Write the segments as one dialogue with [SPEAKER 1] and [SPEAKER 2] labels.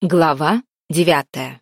[SPEAKER 1] Глава 9.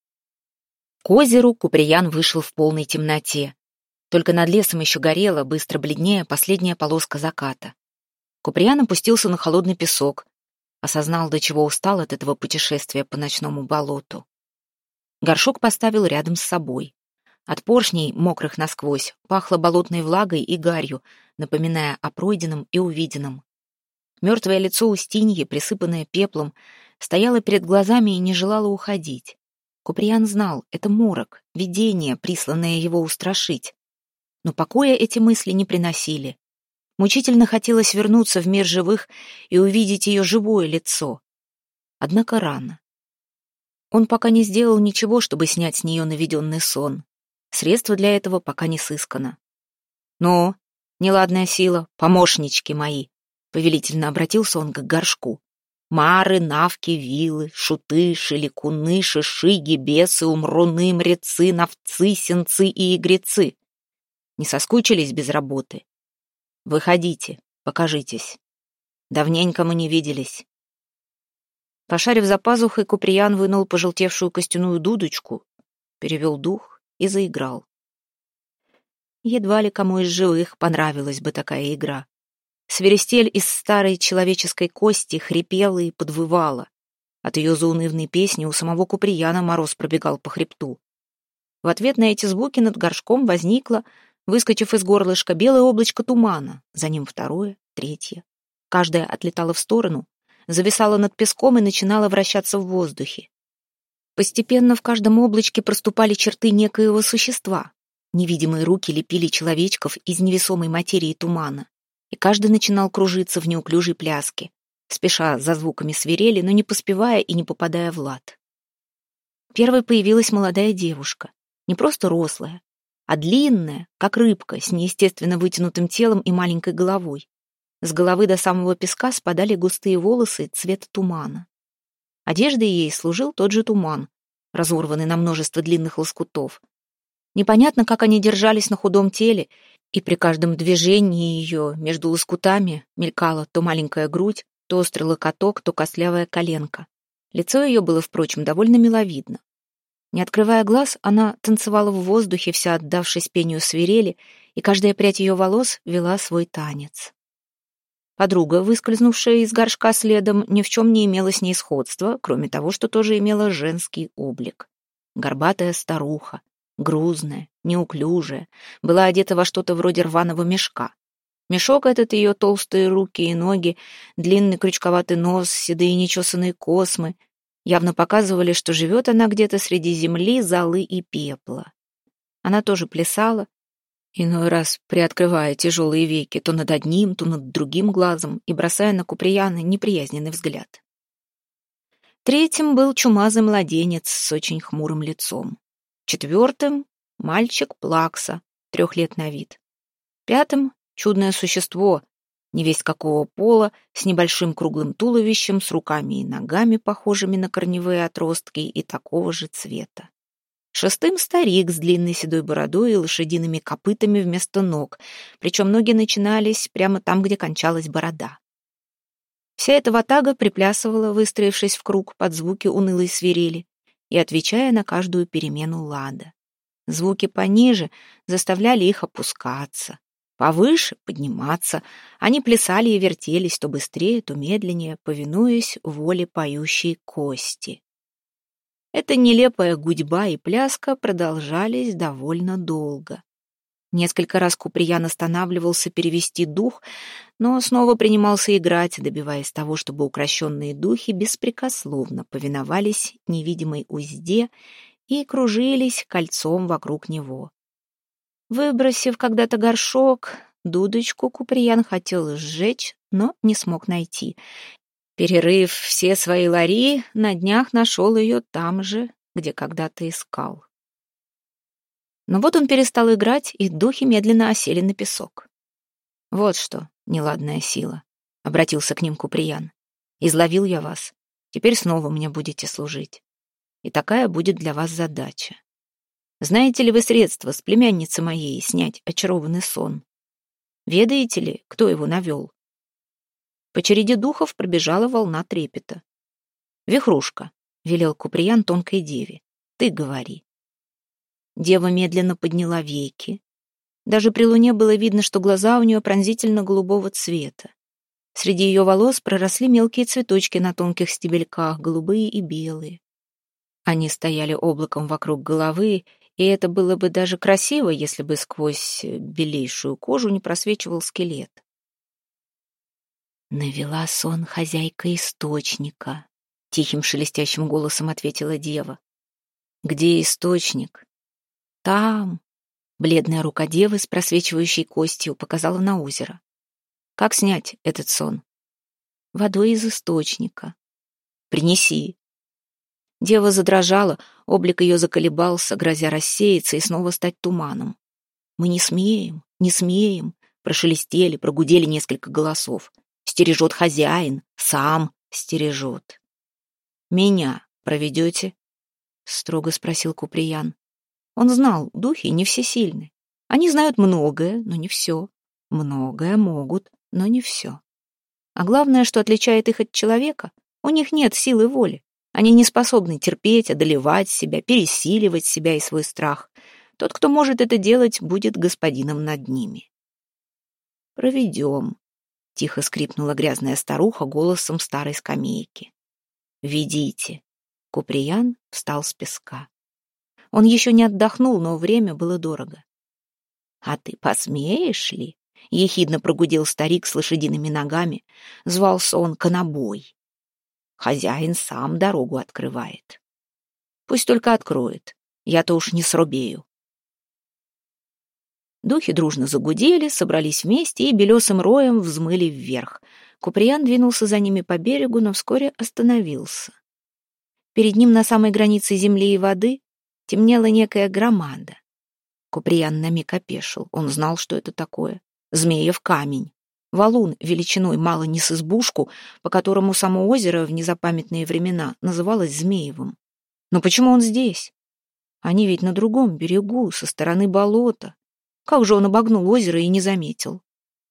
[SPEAKER 1] К озеру Куприян вышел в полной темноте. Только над лесом еще горела, быстро бледнее, последняя полоска заката. Куприян опустился на холодный песок, осознал, до чего устал от этого путешествия по ночному болоту. Горшок поставил рядом с собой. От поршней, мокрых насквозь, пахло болотной влагой и гарью, напоминая о пройденном и увиденном. Мертвое лицо Устиньи, присыпанное пеплом, стояло перед глазами и не желало уходить. Куприян знал, это морок, видение, присланное его устрашить. Но покоя эти мысли не приносили. Мучительно хотелось вернуться в мир живых и увидеть ее живое лицо. Однако рано. Он пока не сделал ничего, чтобы снять с нее наведенный сон. Средства для этого пока не сыскано. «Ну, неладная сила, помощнички мои!» Повелительно обратился он к горшку. «Мары, навки, вилы, шуты, шеликуны, шишиги, бесы, умруны, мрецы, новцы, сенцы и игрецы. Не соскучились без работы? Выходите, покажитесь. Давненько мы не виделись». Пошарив за пазухой, Куприян вынул пожелтевшую костяную дудочку, перевел дух и заиграл. Едва ли кому из живых понравилась бы такая игра. Свиристель из старой человеческой кости хрипела и подвывала. От ее заунывной песни у самого Куприяна мороз пробегал по хребту. В ответ на эти звуки над горшком возникло, выскочив из горлышка, белое облачко тумана, за ним второе, третье. Каждое отлетало в сторону, зависало над песком и начинало вращаться в воздухе. Постепенно в каждом облачке проступали черты некоего существа. Невидимые руки лепили человечков из невесомой материи тумана. И каждый начинал кружиться в неуклюжей пляске, спеша за звуками свирели, но не поспевая и не попадая в лад. Первой появилась молодая девушка, не просто рослая, а длинная, как рыбка, с неестественно вытянутым телом и маленькой головой. С головы до самого песка спадали густые волосы цвета тумана. Одеждой ей служил тот же туман, разорванный на множество длинных лоскутов. Непонятно, как они держались на худом теле, и при каждом движении ее между лоскутами мелькала то маленькая грудь, то острый локоток, то костлявая коленка. Лицо ее было, впрочем, довольно миловидно. Не открывая глаз, она танцевала в воздухе, вся отдавшись пению свирели, и каждая прядь ее волос вела свой танец. Подруга, выскользнувшая из горшка следом, ни в чем не имела с ней сходства, кроме того, что тоже имела женский облик. Горбатая старуха, грузная, неуклюжая, была одета во что-то вроде рваного мешка. Мешок этот, ее толстые руки и ноги, длинный крючковатый нос, седые нечесанные космы явно показывали, что живет она где-то среди земли, золы и пепла. Она тоже плясала, иной раз приоткрывая тяжелые веки то над одним, то над другим глазом и бросая на Куприяна неприязненный взгляд. Третьим был чумазый младенец с очень хмурым лицом. Четвертым — мальчик Плакса, 3 лет на вид. Пятым — чудное существо, невесть какого пола, с небольшим круглым туловищем, с руками и ногами, похожими на корневые отростки, и такого же цвета. Шестым — старик с длинной седой бородой и лошадиными копытами вместо ног, причем ноги начинались прямо там, где кончалась борода. Вся эта ватага приплясывала, выстроившись в круг под звуки унылой свирели и отвечая на каждую перемену лада. Звуки пониже заставляли их опускаться, повыше — подниматься. Они плясали и вертелись то быстрее, то медленнее, повинуясь воле поющей кости. Эта нелепая гудьба и пляска продолжались довольно долго. Несколько раз Куприян останавливался перевести дух, но снова принимался играть, добиваясь того, чтобы укращенные духи беспрекословно повиновались невидимой узде и кружились кольцом вокруг него. Выбросив когда-то горшок, дудочку Куприян хотел сжечь, но не смог найти. Перерыв все свои лари, на днях нашел ее там же, где когда-то искал. Но вот он перестал играть, и духи медленно осели на песок. «Вот что, неладная сила», — обратился к ним Куприян. «Изловил я вас, теперь снова мне будете служить. И такая будет для вас задача. Знаете ли вы средства с племянницы моей снять очарованный сон? Ведаете ли, кто его навел?» По череде духов пробежала волна трепета. «Вихрушка, велел Куприян тонкой деве. «Ты говори». Дева медленно подняла веки. Даже при луне было видно, что глаза у нее пронзительно-голубого цвета. Среди ее волос проросли мелкие цветочки на тонких стебельках, голубые и белые. Они стояли облаком вокруг головы, и это было бы даже красиво, если бы сквозь белейшую кожу не просвечивал скелет. «Навела сон хозяйка источника», — тихим шелестящим голосом ответила дева. «Где источник?» «Там». Бледная рука девы с просвечивающей костью показала на озеро. «Как снять этот сон?» «Водой из источника». «Принеси». Дева задрожала, облик ее заколебался, грозя рассеяться и снова стать туманом. «Мы не смеем, не смеем», — прошелестели, прогудели несколько голосов. «Стережет хозяин, сам стережет». «Меня проведете?» — строго спросил Куприян. Он знал, духи не всесильны. Они знают многое, но не все. Многое могут, но не все. А главное, что отличает их от человека, у них нет силы воли. Они не способны терпеть, одолевать себя, пересиливать себя и свой страх. Тот, кто может это делать, будет господином над ними. «Проведем», — тихо скрипнула грязная старуха голосом старой скамейки. «Ведите». Куприян встал с песка. Он еще не отдохнул, но время было дорого. «А ты посмеешь ли?» — ехидно прогудел старик с лошадиными ногами. Звался он Конобой. «Хозяин сам дорогу открывает. Пусть только откроет, я-то уж не сробею». Духи дружно загудели, собрались вместе и белесым роем взмыли вверх. Куприян двинулся за ними по берегу, но вскоре остановился. Перед ним на самой границе земли и воды темнела некая громада. Куприян на миг опешил. Он знал, что это такое. Змеев камень. Валун величиной мало не с избушку, по которому само озеро в незапамятные времена называлось Змеевым. Но почему он здесь? Они ведь на другом берегу, со стороны болота. Как же он обогнул озеро и не заметил?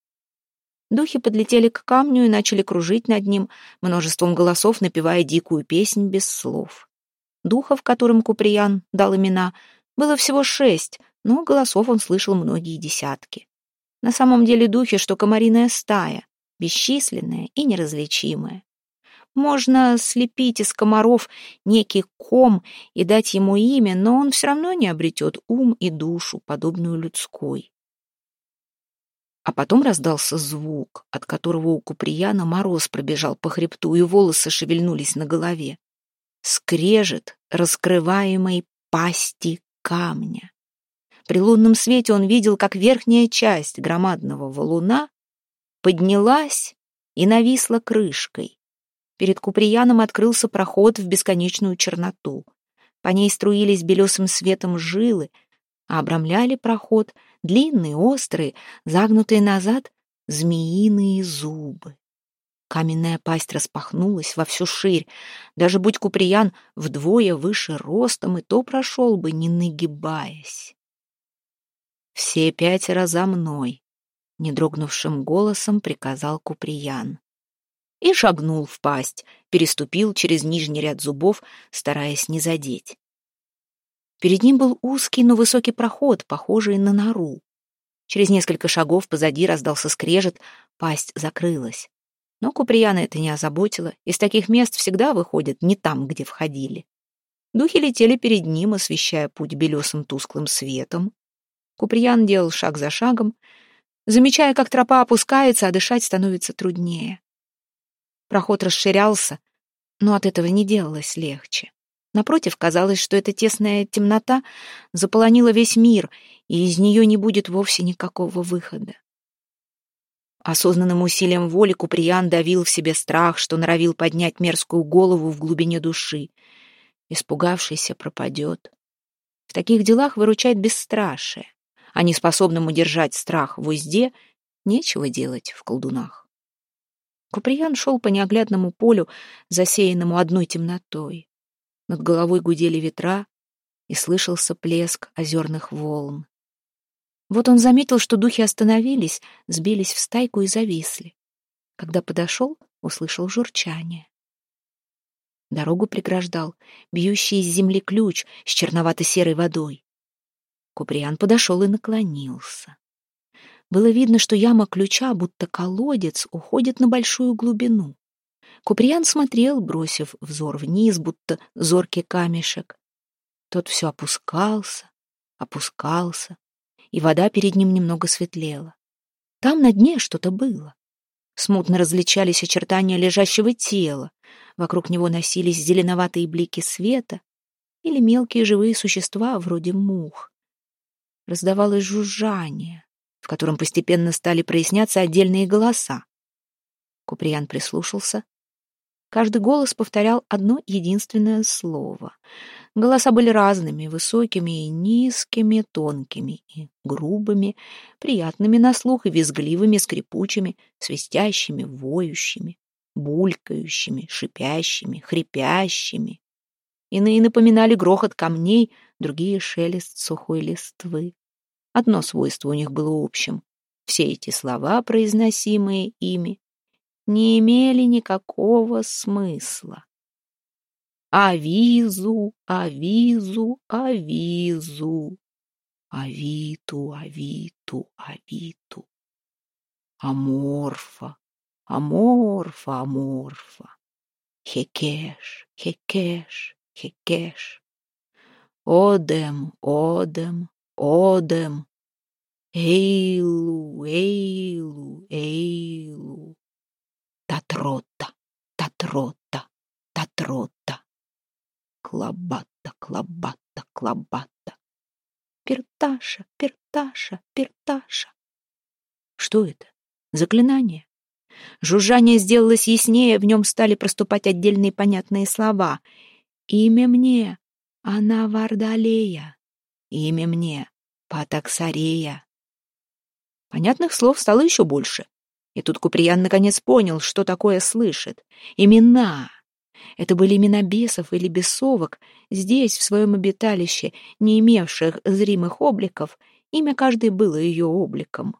[SPEAKER 1] Духи подлетели к камню и начали кружить над ним, множеством голосов напевая дикую песнь без слов. Духов, которым Куприян дал имена, было всего 6, но голосов он слышал многие десятки. На самом деле духи, что комариная стая, бесчисленная и неразличимая. Можно слепить из комаров некий ком и дать ему имя, но он все равно не обретет ум и душу, подобную людской. А потом раздался звук, от которого у Куприяна мороз пробежал по хребту, и волосы шевельнулись на голове. Скрежет раскрываемой пасти камня. При лунном свете он видел, как верхняя часть громадного валуна поднялась и нависла крышкой. Перед Куприяном открылся проход в бесконечную черноту. По ней струились белесым светом жилы, а обрамляли проход длинные, острые, загнутые назад змеиные зубы. Каменная пасть распахнулась во всю ширь. Даже будь Куприян вдвое выше ростом, и то прошел бы, не нагибаясь. «Все 5 за мной», — недрогнувшим голосом приказал Куприян. И шагнул в пасть, переступил через нижний ряд зубов, стараясь не задеть. Перед ним был узкий, но высокий проход, похожий на нору. Через несколько шагов позади раздался скрежет, пасть закрылась. Но Куприяна это не озаботило. Из таких мест всегда выходят не там, где входили. Духи летели перед ним, освещая путь белесым тусклым светом. Куприян делал шаг за шагом, замечая, как тропа опускается, а дышать становится труднее. Проход расширялся, но от этого не делалось легче. Напротив, казалось, что эта тесная темнота заполонила весь мир, и из нее не будет вовсе никакого выхода. Осознанным усилием воли Куприян давил в себе страх, что норовил поднять мерзкую голову в глубине души. Испугавшийся пропадет. В таких делах выручает бесстрашие. А неспособным удержать страх в узде нечего делать в колдунах. Куприян шел по неоглядному полю, засеянному одной темнотой. Над головой гудели ветра, и слышался плеск озерных волн. Вот он заметил, что духи остановились, сбились в стайку и зависли. Когда подошел, услышал журчание. Дорогу преграждал бьющий из земли ключ с черновато-серой водой. Куприян подошел и наклонился. Было видно, что яма ключа, будто колодец, уходит на большую глубину. Куприян смотрел, бросив взор вниз, будто зоркий камешек. Тот все опускался, опускался, и вода перед ним немного светлела. Там на дне что-то было. Смутно различались очертания лежащего тела. Вокруг него носились зеленоватые блики света или мелкие живые существа, вроде мух. Раздавалось жужжание, в котором постепенно стали проясняться отдельные голоса. Куприян прислушался. Каждый голос повторял одно единственное слово. Голоса были разными, высокими и низкими, тонкими и грубыми, приятными на слух и визгливыми, скрипучими, свистящими, воющими, булькающими, шипящими, хрипящими. Иные напоминали грохот камней, другие — шелест сухой листвы. Одно свойство у них было общим. Все эти слова, произносимые ими, не имели никакого смысла. Авизу, авизу, авизу, авиту, авиту, авиту, аморфа, аморфа, аморфа, хекеш, хекеш, хекеш, одем, одем, одем, эйлу, эйлу, эйлу, татрота, татрота, татрота, клабата, клабата, клабата, перташа, перташа, перташа. Что это? Заклинание? Жужжание сделалось яснее, в нем стали проступать отдельные понятные слова. Имя мне — она Вардалея. Имя мне — Патаксарея. Понятных слов стало еще больше. И тут Куприян наконец понял, что такое слышит. Имена. Это были имена бесов или бесовок. Здесь, в своем обиталище, не имевших зримых обликов, имя каждой было ее обликом.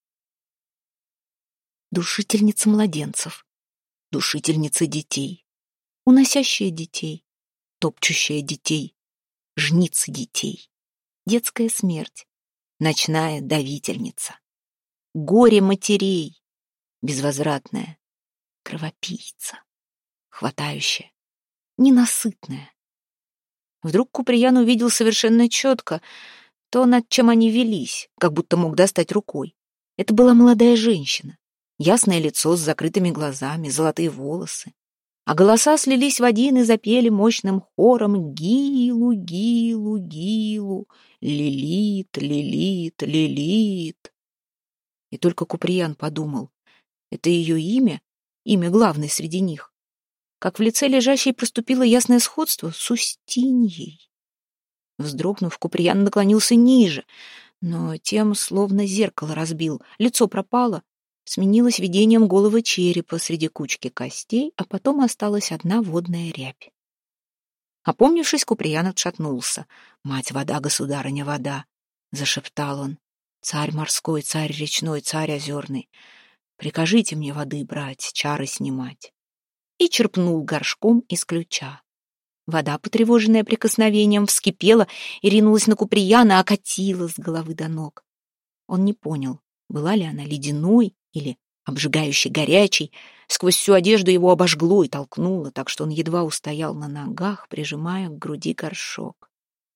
[SPEAKER 1] Душительница младенцев, душительница детей, уносящая детей, топчущая детей, жница детей, детская смерть, ночная давительница, горе матерей, безвозвратная, кровопийца, хватающая, ненасытная. Вдруг Куприян увидел совершенно четко то, над чем они велись, как будто мог достать рукой. Это была молодая женщина. Ясное лицо с закрытыми глазами, золотые волосы. А голоса слились в один и запели мощным хором «Гилу, Гилу, Гилу, Лилит, Лилит, Лилит». И только Куприян подумал, это ее имя, имя главное среди них. Как в лице лежащей проступило ясное сходство с Устиньей. Вздрогнув, Куприян наклонился ниже, но тем словно зеркало разбил, лицо пропало, сменилось видением голого черепа среди кучки костей, а потом осталась одна водная рябь. Опомнившись, Куприян отшатнулся. «Мать вода, государыня вода!» — зашептал он. «Царь морской, царь речной, царь озерный, прикажите мне воды брать, чары снимать». И черпнул горшком из ключа. Вода, потревоженная прикосновением, вскипела и ринулась на Куприяна, окатила с головы до ног. Он не понял, была ли она ледяной или обжигающей горячей. Сквозь всю одежду его обожгло и толкнуло, так что он едва устоял на ногах, прижимая к груди горшок.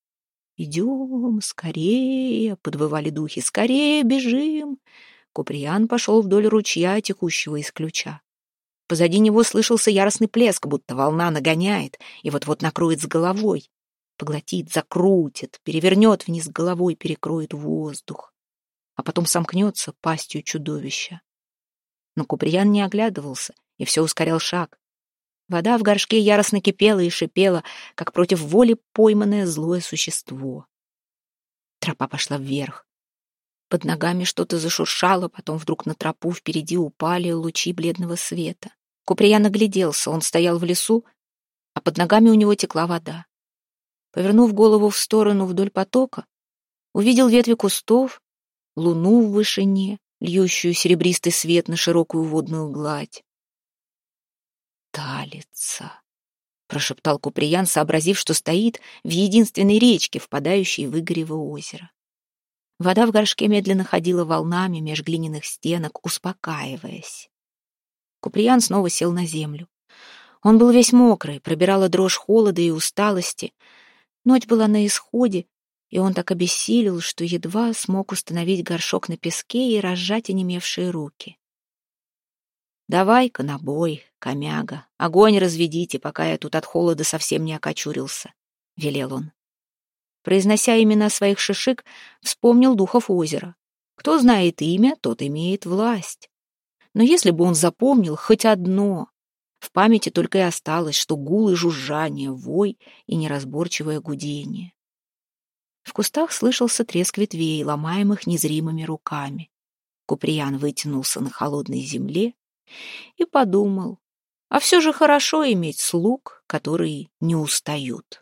[SPEAKER 1] «Идем, скорее!» — подвывали духи. «Скорее бежим!» Куприян пошел вдоль ручья, текущего из ключа. Позади него слышался яростный плеск, будто волна нагоняет и вот-вот накроет с головой. Поглотит, закрутит, перевернет вниз головой, перекроет воздух. А потом сомкнется пастью чудовища. Но Куприян не оглядывался и все ускорял шаг. Вода в горшке яростно кипела и шипела, как против воли пойманное злое существо. Тропа пошла вверх. Под ногами что-то зашуршало, потом вдруг на тропу впереди упали лучи бледного света. Куприян огляделся, он стоял в лесу, а под ногами у него текла вода. Повернув голову в сторону вдоль потока, увидел ветви кустов, луну в вышине, льющую серебристый свет на широкую водную гладь. Талица, прошептал Куприян, сообразив, что стоит в единственной речке, впадающей в Игорево озеро. Вода в горшке медленно ходила волнами меж глиняных стенок, успокаиваясь. Куприян снова сел на землю. Он был весь мокрый, пробирала дрожь холода и усталости. Ночь была на исходе, и он так обессилел, что едва смог установить горшок на песке и разжать онемевшие руки. «Давай-ка на бой, комяга, огонь разведите, пока я тут от холода совсем не окочурился», — велел он. Произнося имена своих шишик, вспомнил духов озера. Кто знает имя, тот имеет власть. Но если бы он запомнил хоть одно, в памяти только и осталось, что гул и жужжание, вой и неразборчивое гудение. В кустах слышался треск ветвей, ломаемых незримыми руками. Куприян вытянулся на холодной земле и подумал, а все же хорошо иметь слуг, которые не устают.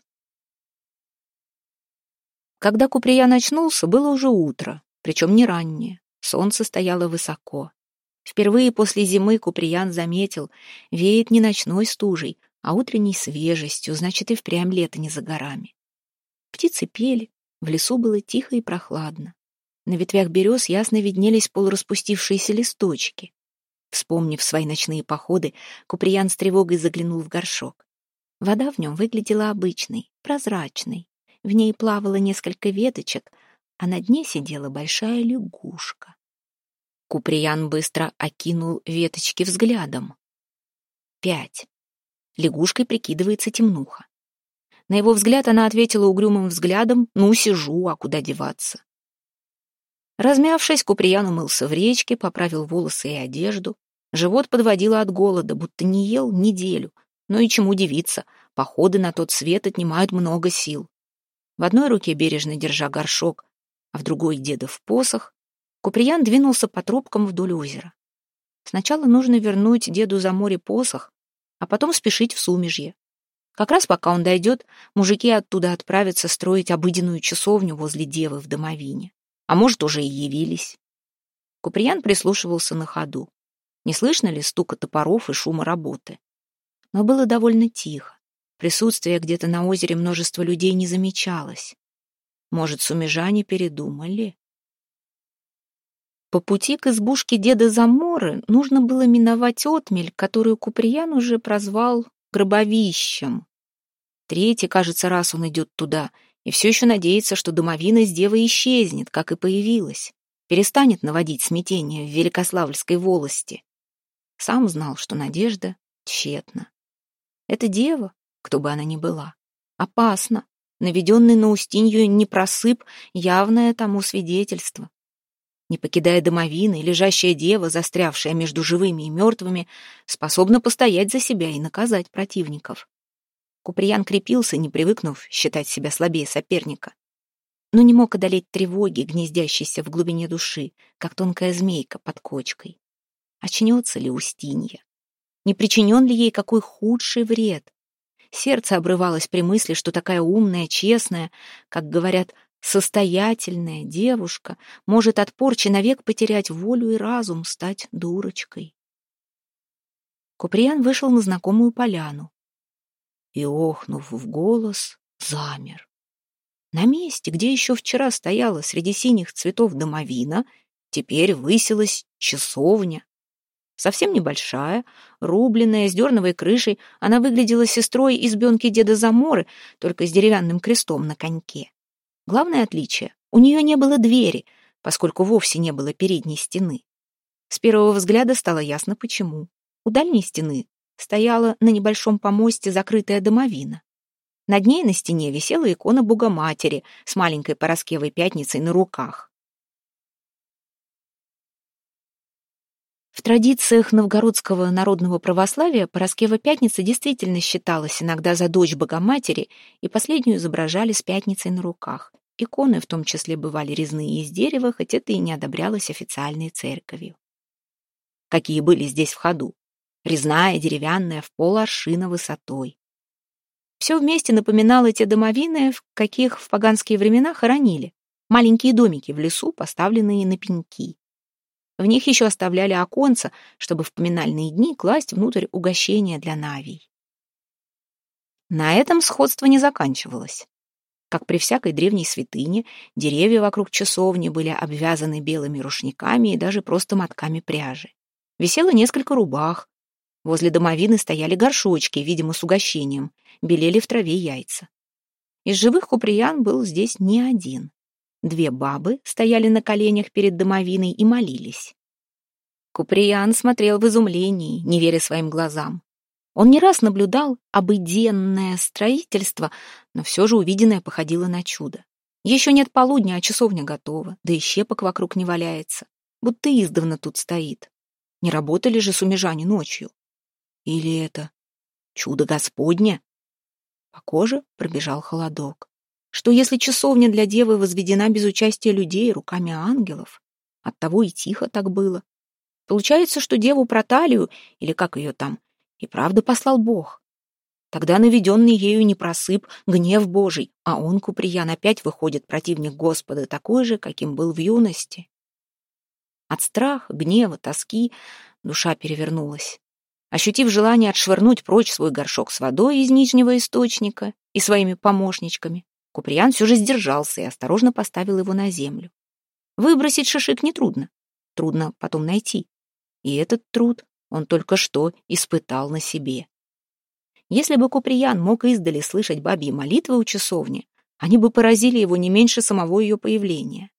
[SPEAKER 1] Когда Куприян очнулся, было уже утро, причем не раннее, солнце стояло высоко. Впервые после зимы Куприян заметил, веет не ночной стужей, а утренней свежестью, значит, и впрямь лето не за горами. Птицы пели, в лесу было тихо и прохладно. На ветвях берез ясно виднелись полураспустившиеся листочки. Вспомнив свои ночные походы, Куприян с тревогой заглянул в горшок. Вода в нем выглядела обычной, прозрачной. В ней плавало несколько веточек, а на дне сидела большая лягушка. Куприян быстро окинул веточки взглядом. 5. Лягушкой прикидывается темнуха. На его взгляд она ответила угрюмым взглядом: «Ну, сижу, а куда деваться?» Размявшись, Куприян умылся в речке, поправил волосы и одежду. Живот подводило от голода, будто не ел неделю. Но и чему удивиться, походы на тот свет отнимают много сил. В одной руке, бережно держа горшок, а в другой — дедов посох, Куприян двинулся по тропкам вдоль озера. Сначала нужно вернуть деду за море посох, а потом спешить в Сумежье. Как раз пока он дойдет, мужики оттуда отправятся строить обыденную часовню возле девы в домовине. А может, уже и явились. Куприян прислушивался на ходу. Не слышно ли стука топоров и шума работы? Но было довольно тихо. Присутствие где-то на озере множества людей не замечалось. Может, сумежане передумали? По пути к избушке деда Заморы нужно было миновать отмель, которую Куприян уже прозвал гробовищем. Третий, кажется, раз он идет туда, и все еще надеется, что домовина с девой исчезнет, как и появилась, перестанет наводить смятение в Великославльской волости. Сам знал, что надежда тщетна. Эта дева, кто бы она ни была, опасна. Наведенный на Устинью непросып — явное тому свидетельство. Не покидая домовины, лежащая дева, застрявшая между живыми и мертвыми, способна постоять за себя и наказать противников. Куприян крепился, не привыкнув считать себя слабее соперника, но не мог одолеть тревоги, гнездящейся в глубине души, как тонкая змейка под кочкой. Очнется ли Устинья? Не причинен ли ей какой худший вред? Сердце обрывалось при мысли, что такая умная, честная, как говорят, состоятельная девушка может от порчи навек потерять волю и разум, стать дурочкой. Куприян вышел на знакомую поляну и, охнув в голос, замер. На месте, где еще вчера стояла среди синих цветов домовина, теперь высилась часовня. Совсем небольшая, рубленная, с дерновой крышей, она выглядела сестрой избенки деда Заморы, только с деревянным крестом на коньке. Главное отличие — у нее не было двери, поскольку вовсе не было передней стены. С первого взгляда стало ясно, почему. У дальней стены стояла на небольшом помосте закрытая домовина. Над ней на стене висела икона Богоматери с маленькой Параскевой Пятницей на руках. В традициях новгородского народного православия Параскева Пятница действительно считалась иногда за дочь Богоматери, и последнюю изображали с пятницей на руках. Иконы в том числе бывали резные из дерева, хоть это и не одобрялось официальной церковью. Какие были здесь в ходу? Резная, деревянная, в пол-аршина высотой. Все вместе напоминало те домовины, в каких в поганские времена хоронили. Маленькие домики в лесу, поставленные на пеньки. В них еще оставляли оконца, чтобы в поминальные дни класть внутрь угощения для навий. На этом сходство не заканчивалось. Как при всякой древней святыне, деревья вокруг часовни были обвязаны белыми рушниками и даже просто мотками пряжи. Висело несколько рубах. Возле домовины стояли горшочки, видимо, с угощением, белели в траве яйца. Из живых Куприян был здесь не один. 2 бабы стояли на коленях перед домовиной и молились. Куприян смотрел в изумлении, не веря своим глазам. Он не раз наблюдал обыденное строительство, но все же увиденное походило на чудо. Еще нет полудня, а часовня готова, да и щепок вокруг не валяется, будто издавна тут стоит. Не работали же сумежане ночью. Или это чудо Господне? По коже пробежал холодок. Что если часовня для девы возведена без участия людей руками ангелов? Оттого и тихо так было. Получается, что деву Проталию, или как ее там, и правда послал Бог. Тогда наведенный ею не просып, гнев Божий, а он, Куприян, опять выходит противник Господа, такой же, каким был в юности. От страха, гнева, тоски душа перевернулась. Ощутив желание отшвырнуть прочь свой горшок с водой из нижнего источника и своими помощничками, Куприян все же сдержался и осторожно поставил его на землю. Выбросить шишик нетрудно, трудно потом найти. И этот труд он только что испытал на себе. Если бы Куприян мог издали слышать бабьи молитвы у часовни, они бы поразили его не меньше самого ее появления.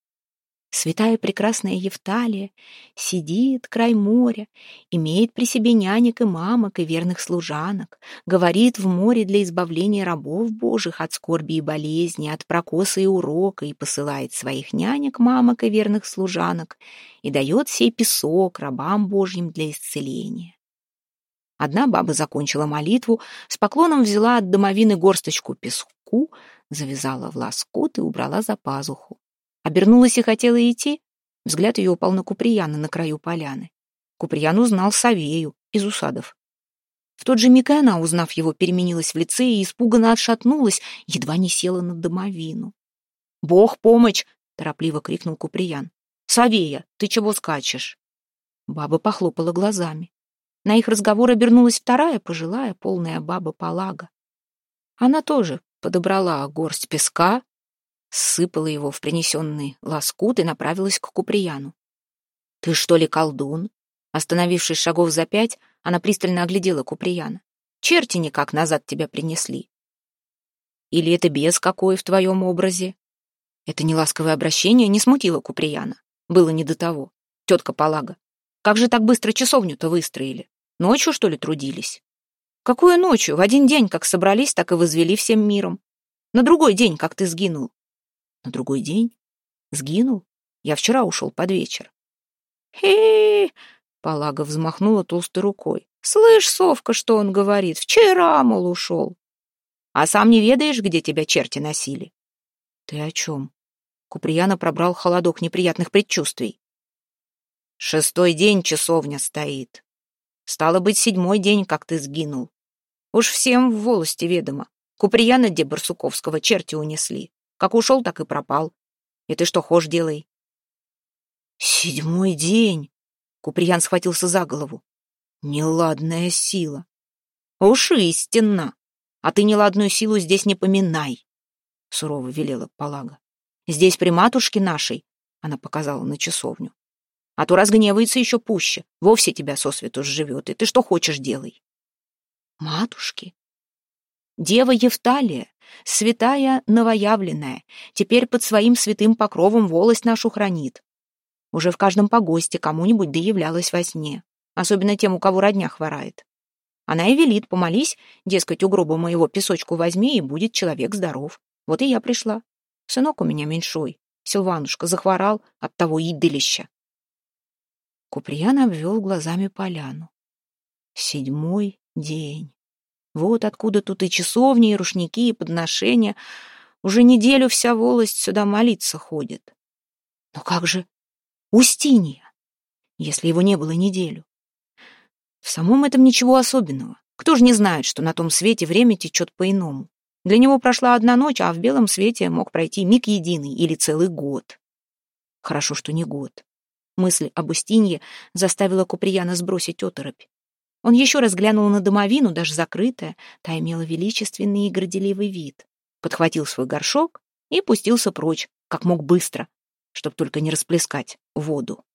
[SPEAKER 1] Святая прекрасная Евталия сидит край моря, имеет при себе нянек и мамок и верных служанок, говорит в море для избавления рабов Божьих от скорби и болезни, от прокоса и урока, и посылает своих нянек, мамок и верных служанок, и дает сей песок рабам Божьим для исцеления. Одна баба закончила молитву, с поклоном взяла от домовины горсточку песку, завязала в лоскут и убрала за пазуху. Обернулась и хотела идти. Взгляд ее упал на Куприяна на краю поляны. Куприян узнал Савею из усадов. В тот же миг и она, узнав его, переменилась в лице и испуганно отшатнулась, едва не села на домовину. «Бог помощь!» — торопливо крикнул Куприян. «Савея, ты чего скачешь?» Баба похлопала глазами. На их разговор обернулась вторая пожилая, полная баба Полага. Она тоже подобрала горсть песка, сыпала его в принесенный лоскут и направилась к Куприяну. «Ты что ли колдун?» Остановившись шагов за 5, она пристально оглядела Куприяна. «Черти никак назад тебя принесли. Или это бес какой в твоем образе?» Это неласковое обращение не смутило Куприяна. Было не до того. «Тетка Полага, как же так быстро часовню-то выстроили? Ночью, что ли, трудились?» «Какую ночью? В один день, как собрались, так и возвели всем миром. На другой день, как ты сгинул». «На другой день? Сгинул? Я вчера ушел под вечер». «Хе-хе!» — Полага взмахнула толстой рукой. «Слышь, совка, что он говорит? Вчера, мол, ушел. А сам не ведаешь, где тебя черти носили?» «Ты о чем?» Куприяна пробрал холодок неприятных предчувствий. 6-й день часовня стоит. Стало быть, 7-й день, как ты сгинул. Уж всем в волости ведомо. Куприяна де Барсуковского черти унесли. Как ушел, так и пропал. И ты что хошь делай?» 7-й день! Куприян схватился за голову. Неладная сила. Уж истинно. А ты неладную силу здесь не поминай, сурово велела Полага. Здесь при матушке нашей, она показала на часовню. А то разгневается еще пуще, вовсе тебя сосвету сживет, и ты что хочешь делай. Матушки? Дева Евталия, святая новоявленная, теперь под своим святым покровом волость нашу хранит. Уже в каждом погосте кому-нибудь да являлась во сне, особенно тем, у кого родня хворает. Она и велит: помолись, дескать, у гроба моего песочку возьми, и будет человек здоров. Вот и я пришла. Сынок у меня меньшой, Силванушка, захворал от того идылища. Куприян обвел глазами поляну. 7-й день. Вот откуда тут и часовни, и рушники, и подношения. Уже неделю вся волость сюда молиться ходит. Но как же Устинья, если его не было неделю? В самом этом ничего особенного. Кто же не знает, что на том свете время течет по-иному? Для него прошла одна ночь, а в белом свете мог пройти миг единый или целый год. Хорошо, что не год. Мысль об Устинье заставила Куприяна сбросить оторопь. Он еще раз глянул на домовину, даже закрытая, та имела величественный и горделивый вид. Подхватил свой горшок и пустился прочь, как мог быстро, чтоб только не расплескать воду.